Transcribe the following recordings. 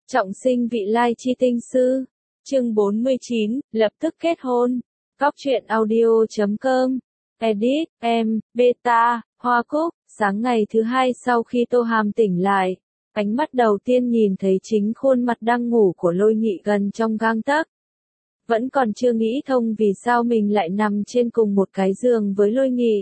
Trọng sinh vị lai chi tinh sư. Chương 49, lập tức kết hôn. Góc truyện audio.com. Edit, em, Beta, Hoa Cúc. Sáng ngày thứ hai sau khi Tô Hàm tỉnh lại, ánh mắt đầu tiên nhìn thấy chính khuôn mặt đang ngủ của Lôi Nghị gần trong gang tấc. Vẫn còn chưa nghĩ thông vì sao mình lại nằm trên cùng một cái giường với Lôi Nghị.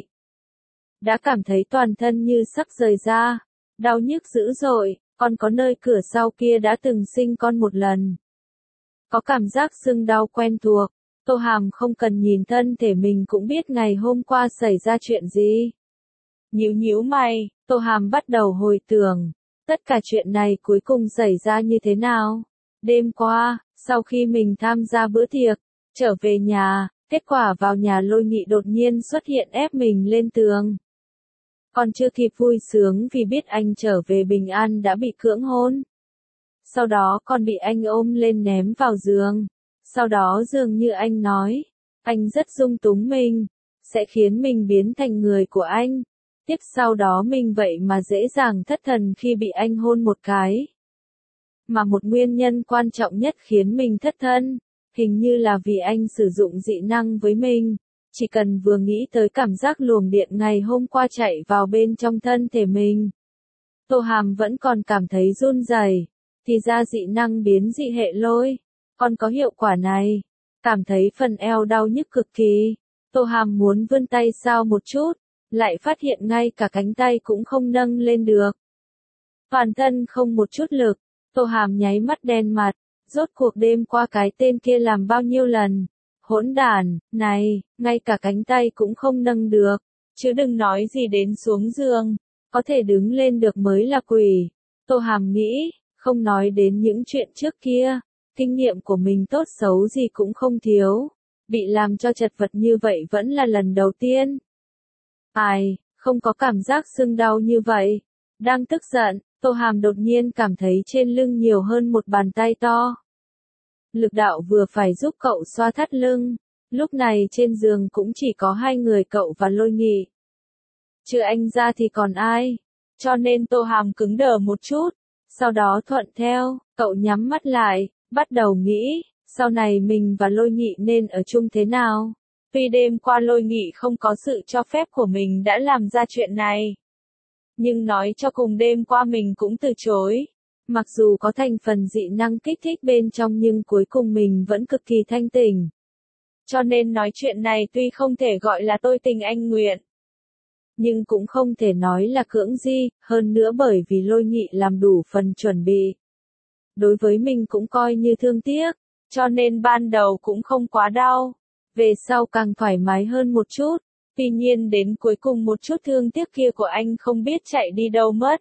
Đã cảm thấy toàn thân như sắp rời ra, đau nhức dữ dội, còn có nơi cửa sau kia đã từng sinh con một lần. Có cảm giác sưng đau quen thuộc, Tô Hàm không cần nhìn thân thể mình cũng biết ngày hôm qua xảy ra chuyện gì. Nhíu mày, Tô Hàm bắt đầu hồi tưởng, tất cả chuyện này cuối cùng xảy ra như thế nào. Đêm qua, sau khi mình tham gia bữa tiệc, trở về nhà, kết quả vào nhà Lôi Nghị đột nhiên xuất hiện ép mình lên tường. Còn chưa kịp vui sướng vì biết anh trở về bình an đã bị cưỡng hôn. Sau đó còn bị anh ôm lên ném vào giường. Sau đó dường như anh nói, anh rất dung túng mình, sẽ khiến mình biến thành người của anh. Tiếp sau đó mình vậy mà dễ dàng thất thần khi bị anh hôn một cái. Mà một nguyên nhân quan trọng nhất khiến mình thất thân, hình như là vì anh sử dụng dị năng với mình. Chỉ cần vừa nghĩ tới cảm giác luồng điện ngày hôm qua chạy vào bên trong thân thể mình, Tô Hàm vẫn còn cảm thấy run rẩy. Thì ra dị năng biến dị hệ lôi còn có hiệu quả này. Cảm thấy phần eo đau nhức cực kỳ. Tô Hàm muốn vươn tay sao một chút, lại phát hiện ngay cả cánh tay cũng không nâng lên được. Toàn thân không một chút lực. Tô Hàm nháy mắt đen mặt. Rốt cuộc đêm qua cái tên kia làm bao nhiêu lần? Hỗn đản, này, ngay cả cánh tay cũng không nâng được, chứ đừng nói gì đến xuống giường, có thể đứng lên được mới là quỷ. Tô Hàm nghĩ, không nói đến những chuyện trước kia, kinh nghiệm của mình tốt xấu gì cũng không thiếu, bị làm cho chật vật như vậy vẫn là lần đầu tiên. Ai, không có cảm giác sưng đau như vậy. Đang tức giận, Tô Hàm đột nhiên cảm thấy trên lưng nhiều hơn một bàn tay to. Lực đạo vừa phải giúp cậu xoa thắt lưng. Lúc này trên giường cũng chỉ có hai người cậu và Lôi Nghị. Trừ anh ra thì còn ai? Cho nên Tô Hàm cứng đờ một chút. Sau đó thuận theo, cậu nhắm mắt lại, bắt đầu nghĩ, sau này mình và Lôi Nghị nên ở chung thế nào? Tuy đêm qua Lôi Nghị không có sự cho phép của mình đã làm ra chuyện này. Nhưng nói cho cùng đêm qua mình cũng từ chối. Mặc dù có thành phần dị năng kích thích bên trong nhưng cuối cùng mình vẫn cực kỳ thanh tỉnh. Cho nên nói chuyện này tuy không thể gọi là tôi tình anh nguyện, nhưng cũng không thể nói là cưỡng di, hơn nữa bởi vì Lôi Nghị làm đủ phần chuẩn bị. Đối với mình cũng coi như thương tiếc, cho nên ban đầu cũng không quá đau. Về sau càng thoải mái hơn một chút, tuy nhiên đến cuối cùng một chút thương tiếc kia của anh không biết chạy đi đâu mất.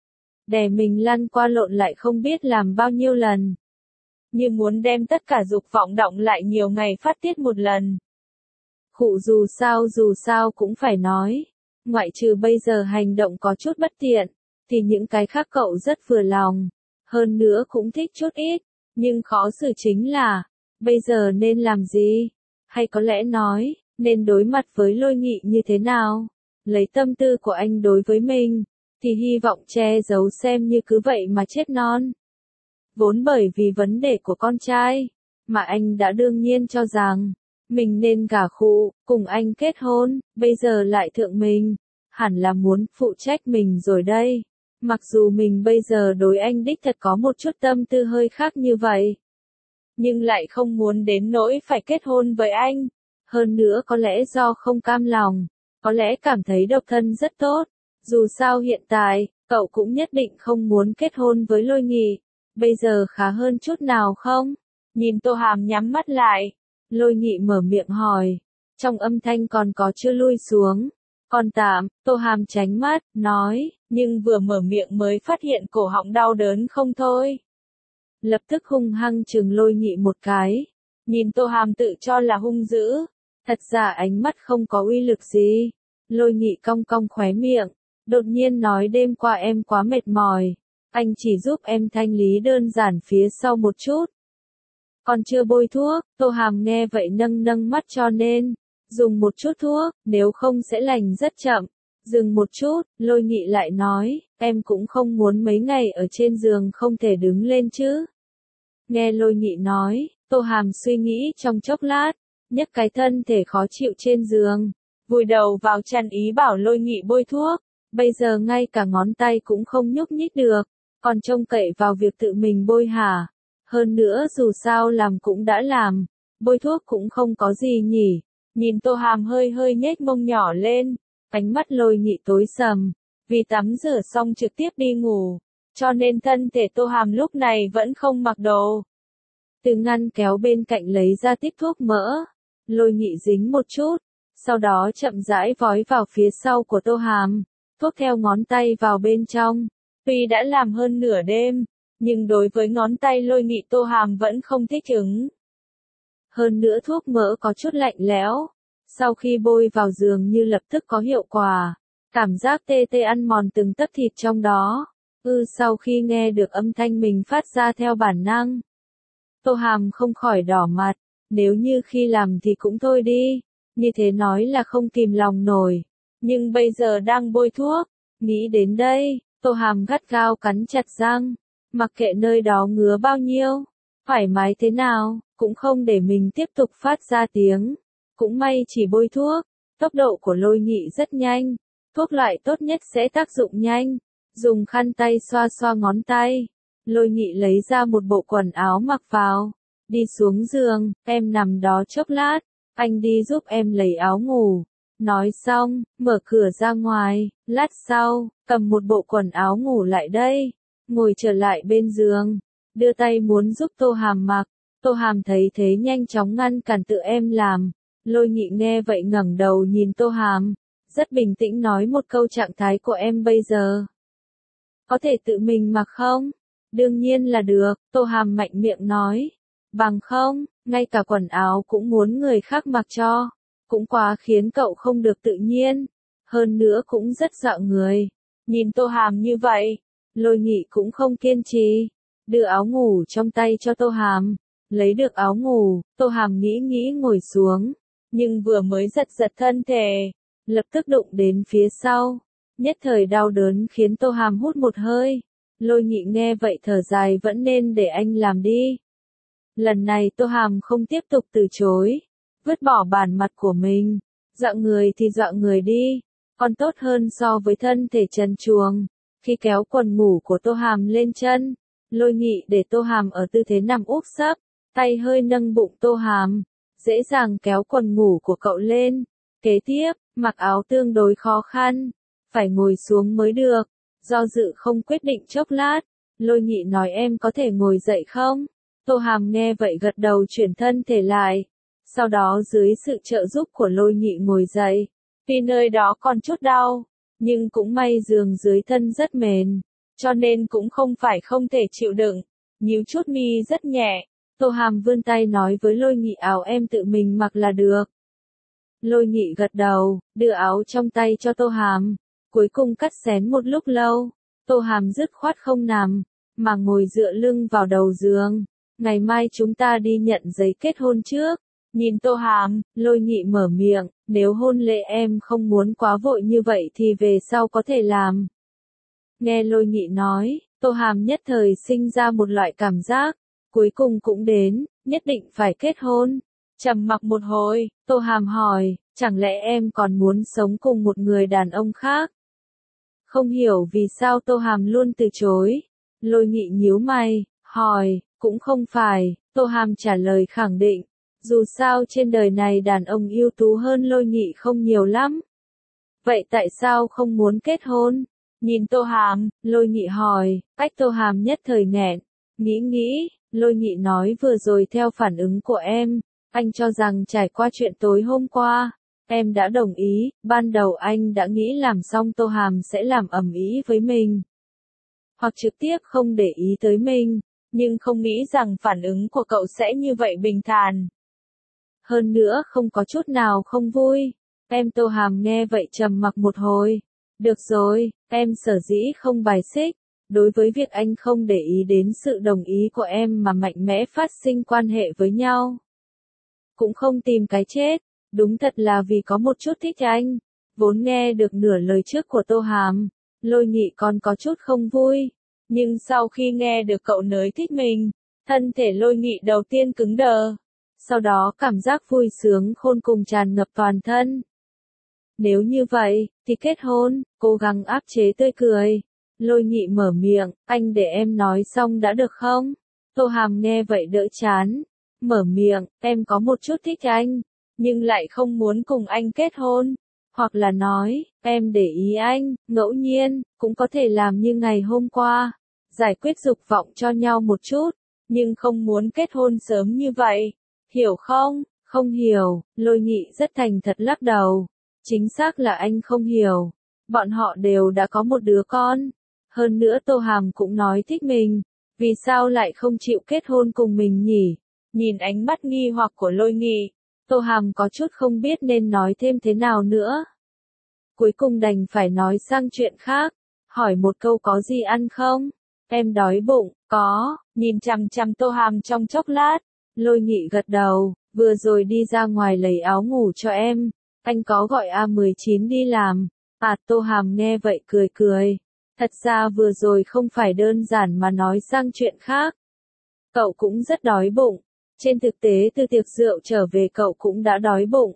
Đè mình lăn qua lộn lại không biết làm bao nhiêu lần. Như muốn đem tất cả dục vọng đọng lại nhiều ngày phát tiết một lần. Khụ dù sao cũng phải nói. Ngoại trừ bây giờ hành động có chút bất tiện, thì những cái khác cậu rất vừa lòng. Hơn nữa cũng thích chút ít. Nhưng khó xử chính là, bây giờ nên làm gì? Hay có lẽ nói, nên đối mặt với Lôi Nghị như thế nào? Lấy tâm tư của anh đối với mình, thì hy vọng che giấu xem như cứ vậy mà chết non. Vốn bởi vì vấn đề của con trai, mà anh đã đương nhiên cho rằng, mình nên gả khụ, cùng anh kết hôn, bây giờ lại thượng mình, hẳn là muốn phụ trách mình rồi đây. Mặc dù mình bây giờ đối anh đích thật có một chút tâm tư hơi khác như vậy, nhưng lại không muốn đến nỗi phải kết hôn với anh. Hơn nữa có lẽ do không cam lòng, có lẽ cảm thấy độc thân rất tốt. Dù sao hiện tại, cậu cũng nhất định không muốn kết hôn với Lôi Nghị. Bây giờ khá hơn chút nào không? Nhìn Tô Hàm nhắm mắt lại. Lôi Nghị mở miệng hỏi. Trong âm thanh còn có chưa lui xuống. Còn tạm, Tô Hàm tránh mắt, nói, nhưng vừa mở miệng mới phát hiện cổ họng đau đớn không thôi. Lập tức hung hăng chừng Lôi Nghị một cái. Nhìn Tô Hàm tự cho là hung dữ. Thật ra ánh mắt không có uy lực gì. Lôi Nghị cong cong khóe miệng. Đột nhiên nói đêm qua em quá mệt mỏi. Anh chỉ giúp em thanh lý đơn giản phía sau một chút. Còn chưa bôi thuốc, Tô Hàm nghe vậy nâng mắt cho nên. Dùng một chút thuốc, nếu không sẽ lành rất chậm. Dừng một chút, Lôi Nghị lại nói, em cũng không muốn mấy ngày ở trên giường không thể đứng lên chứ. Nghe Lôi Nghị nói, Tô Hàm suy nghĩ trong chốc lát, nhấc cái thân thể khó chịu trên giường, vùi đầu vào chăn ý bảo Lôi Nghị bôi thuốc. Bây giờ ngay cả ngón tay cũng không nhúc nhích được, còn trông cậy vào việc tự mình bôi hả? Hơn nữa dù sao làm cũng đã làm, bôi thuốc cũng không có gì nhỉ. Nhìn Tô Hàm hơi hơi nhếch mông nhỏ lên, ánh mắt Lôi Nghị tối sầm, vì tắm rửa xong trực tiếp đi ngủ, cho nên thân thể Tô Hàm lúc này vẫn không mặc đồ. Từ ngăn kéo bên cạnh lấy ra tiếp thuốc mỡ, Lôi Nghị dính một chút, sau đó chậm rãi vói vào phía sau của Tô Hàm, thuốc theo ngón tay vào bên trong. Tuy đã làm hơn nửa đêm, nhưng đối với ngón tay Lôi Nghị Tô Hàm vẫn không thích ứng. Hơn nữa thuốc mỡ có chút lạnh lẽo, sau khi bôi vào giường như lập tức có hiệu quả, cảm giác tê tê ăn mòn từng tấc thịt trong đó. Sau khi nghe được âm thanh mình phát ra theo bản năng, Tô Hàm không khỏi đỏ mặt, nếu như khi làm thì cũng thôi đi, như thế nói là không kìm lòng nổi, nhưng bây giờ đang bôi thuốc, nghĩ đến đây, Tô Hàm gắt gao cắn chặt răng, mặc kệ nơi đó ngứa bao nhiêu, thoải mái thế nào, cũng không để mình tiếp tục phát ra tiếng. Cũng may chỉ bôi thuốc, tốc độ của Lôi Nghị rất nhanh, thuốc loại tốt nhất sẽ tác dụng nhanh, dùng khăn tay xoa xoa ngón tay. Lôi Nghị lấy ra một bộ quần áo mặc vào, đi xuống giường, em nằm đó chốc lát, anh đi giúp em lấy áo ngủ. Nói xong, mở cửa ra ngoài, lát sau, cầm một bộ quần áo ngủ lại đây, ngồi trở lại bên giường, đưa tay muốn giúp Tô Hàm mặc. Tô Hàm thấy thế nhanh chóng ngăn cản tự em làm. Lôi Nghị nghe vậy ngẩng đầu nhìn Tô Hàm, rất bình tĩnh nói một câu trạng thái của em bây giờ. Có thể tự mình mặc không? Đương nhiên là được, Tô Hàm mạnh miệng nói. Bằng không, ngay cả quần áo cũng muốn người khác mặc cho. Cũng quá khiến cậu không được tự nhiên. Hơn nữa cũng rất dọa người. Nhìn Tô Hàm như vậy, Lôi Nghị cũng không kiên trì. Đưa áo ngủ trong tay cho Tô Hàm. Lấy được áo ngủ, Tô Hàm nghĩ ngồi xuống. Nhưng vừa mới giật thân thể, lập tức đụng đến phía sau. Nhất thời đau đớn khiến Tô Hàm hút một hơi. Lôi Nghị nghe vậy thở dài vẫn nên để anh làm đi. Lần này Tô Hàm không tiếp tục từ chối. Vứt bỏ bản mặt của mình. Dọa người thì dọa người đi. Còn tốt hơn so với thân thể trần truồng. Khi kéo quần ngủ của Tô Hàm lên chân, Lôi Nghị để Tô Hàm ở tư thế nằm úp sấp, tay hơi nâng bụng Tô Hàm, dễ dàng kéo quần ngủ của cậu lên. Kế tiếp, mặc áo tương đối khó khăn, phải ngồi xuống mới được. Do dự không quyết định chốc lát, Lôi Nghị nói em có thể ngồi dậy không? Tô Hàm nghe vậy gật đầu chuyển thân thể lại. Sau đó dưới sự trợ giúp của Lôi Nghị ngồi dậy. Vì nơi đó còn chút đau, nhưng cũng may giường dưới thân rất mềm, cho nên cũng không phải không thể chịu đựng. Nhíu chút mi rất nhẹ, Tô Hàm vươn tay nói với Lôi Nghị áo em tự mình mặc là được. Lôi Nghị gật đầu, đưa áo trong tay cho Tô Hàm. Cuối cùng cắt xén một lúc lâu, Tô Hàm dứt khoát không nằm, mà ngồi dựa lưng vào đầu giường. Ngày mai chúng ta đi nhận giấy kết hôn trước. Nhìn Tô Hàm, Lôi Nghị mở miệng, nếu hôn lễ em không muốn quá vội như vậy thì về sau có thể làm. Nghe Lôi Nghị nói, Tô Hàm nhất thời sinh ra một loại cảm giác, cuối cùng cũng đến, nhất định phải kết hôn. Trầm mặc một hồi, Tô Hàm hỏi, chẳng lẽ em còn muốn sống cùng một người đàn ông khác? Không hiểu vì sao Tô Hàm luôn từ chối. Lôi Nghị nhíu mày, hỏi, cũng không phải, Tô Hàm trả lời khẳng định. Dù sao trên đời này đàn ông ưu tú hơn Lôi Nghị không nhiều lắm. Vậy tại sao không muốn kết hôn? Nhìn Tô Hàm, Lôi Nghị hỏi, cách Tô Hàm nhất thời nghẹn. Nghĩ, Lôi Nghị nói vừa rồi theo phản ứng của em, anh cho rằng trải qua chuyện tối hôm qua, em đã đồng ý, ban đầu anh đã nghĩ làm xong Tô Hàm sẽ làm ầm ĩ với mình. Hoặc trực tiếp không để ý tới mình, nhưng không nghĩ rằng phản ứng của cậu sẽ như vậy bình thản. Hơn nữa không có chút nào không vui. Em Tô Hàm nghe vậy trầm mặc một hồi. Được rồi, em sở dĩ không bài xích. Đối với việc anh không để ý đến sự đồng ý của em mà mạnh mẽ phát sinh quan hệ với nhau. Cũng không tìm cái chết. Đúng thật là vì có một chút thích anh. Vốn nghe được nửa lời trước của Tô Hàm, Lôi Nghị còn có chút không vui, nhưng sau khi nghe được cậu nới thích mình, thân thể Lôi Nghị đầu tiên cứng đờ, sau đó cảm giác vui sướng khôn cùng tràn ngập toàn thân. Nếu như vậy, thì kết hôn, cố gắng áp chế tươi cười. Lôi Nghị mở miệng, anh để em nói xong đã được không? Tô Hàm nghe vậy đỡ chán, mở miệng, em có một chút thích anh, nhưng lại không muốn cùng anh kết hôn. Hoặc là nói, em để ý anh, ngẫu nhiên, cũng có thể làm như ngày hôm qua, giải quyết dục vọng cho nhau một chút, nhưng không muốn kết hôn sớm như vậy. Hiểu không? Không hiểu, Lôi Nghị rất thành thật lắc đầu. Chính xác là anh không hiểu. Bọn họ đều đã có một đứa con. Hơn nữa Tô Hàm cũng nói thích mình. Vì sao lại không chịu kết hôn cùng mình nhỉ? Nhìn ánh mắt nghi hoặc của Lôi Nghị, Tô Hàm có chút không biết nên nói thêm thế nào nữa. Cuối cùng đành phải nói sang chuyện khác. Hỏi một câu có gì ăn không? Em đói bụng, có. Nhìn chằm chằm Tô Hàm trong chốc lát. Lôi Nghị gật đầu, vừa rồi đi ra ngoài lấy áo ngủ cho em. Anh có gọi A19 đi làm. Tô Hàm nghe vậy cười cười. Thật ra vừa rồi không phải đơn giản mà nói sang chuyện khác. Cậu cũng rất đói bụng. Trên thực tế từ tiệc rượu trở về cậu cũng đã đói bụng.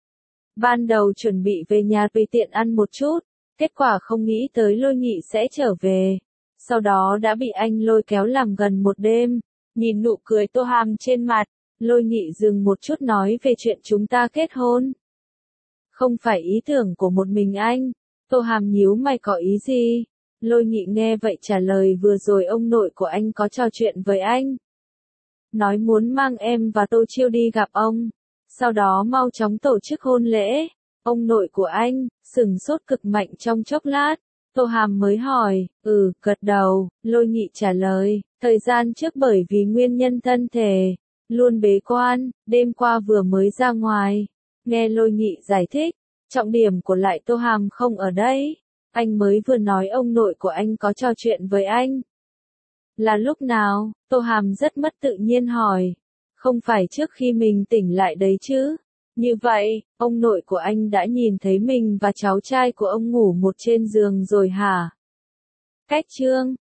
Ban đầu chuẩn bị về nhà tùy tiện ăn một chút. Kết quả không nghĩ tới Lôi Nghị sẽ trở về. Sau đó đã bị anh lôi kéo làm gần một đêm. Nhìn nụ cười Tô Hàm trên mặt, Lôi Nghị dừng một chút nói về chuyện chúng ta kết hôn. Không phải ý tưởng của một mình anh. Tô Hàm nhíu mày có ý gì? Lôi Nghị nghe vậy trả lời vừa rồi ông nội của anh có trò chuyện với anh. Nói muốn mang em và Tô Chiêu đi gặp ông. Sau đó mau chóng tổ chức hôn lễ. Ông nội của anh, sửng sốt cực mạnh trong chốc lát. Tô Hàm mới hỏi, gật đầu, Lôi Nghị trả lời, thời gian trước bởi vì nguyên nhân thân thể, luôn bế quan, đêm qua vừa mới ra ngoài. Nghe Lôi Nghị giải thích, trọng điểm của lại Tô Hàm không ở đây. Anh mới vừa nói ông nội của anh có trò chuyện với anh. Là lúc nào? Tô Hàm rất mất tự nhiên hỏi. Không phải trước khi mình tỉnh lại đấy chứ? Như vậy, ông nội của anh đã nhìn thấy mình và cháu trai của ông ngủ một trên giường rồi hả? Cách chương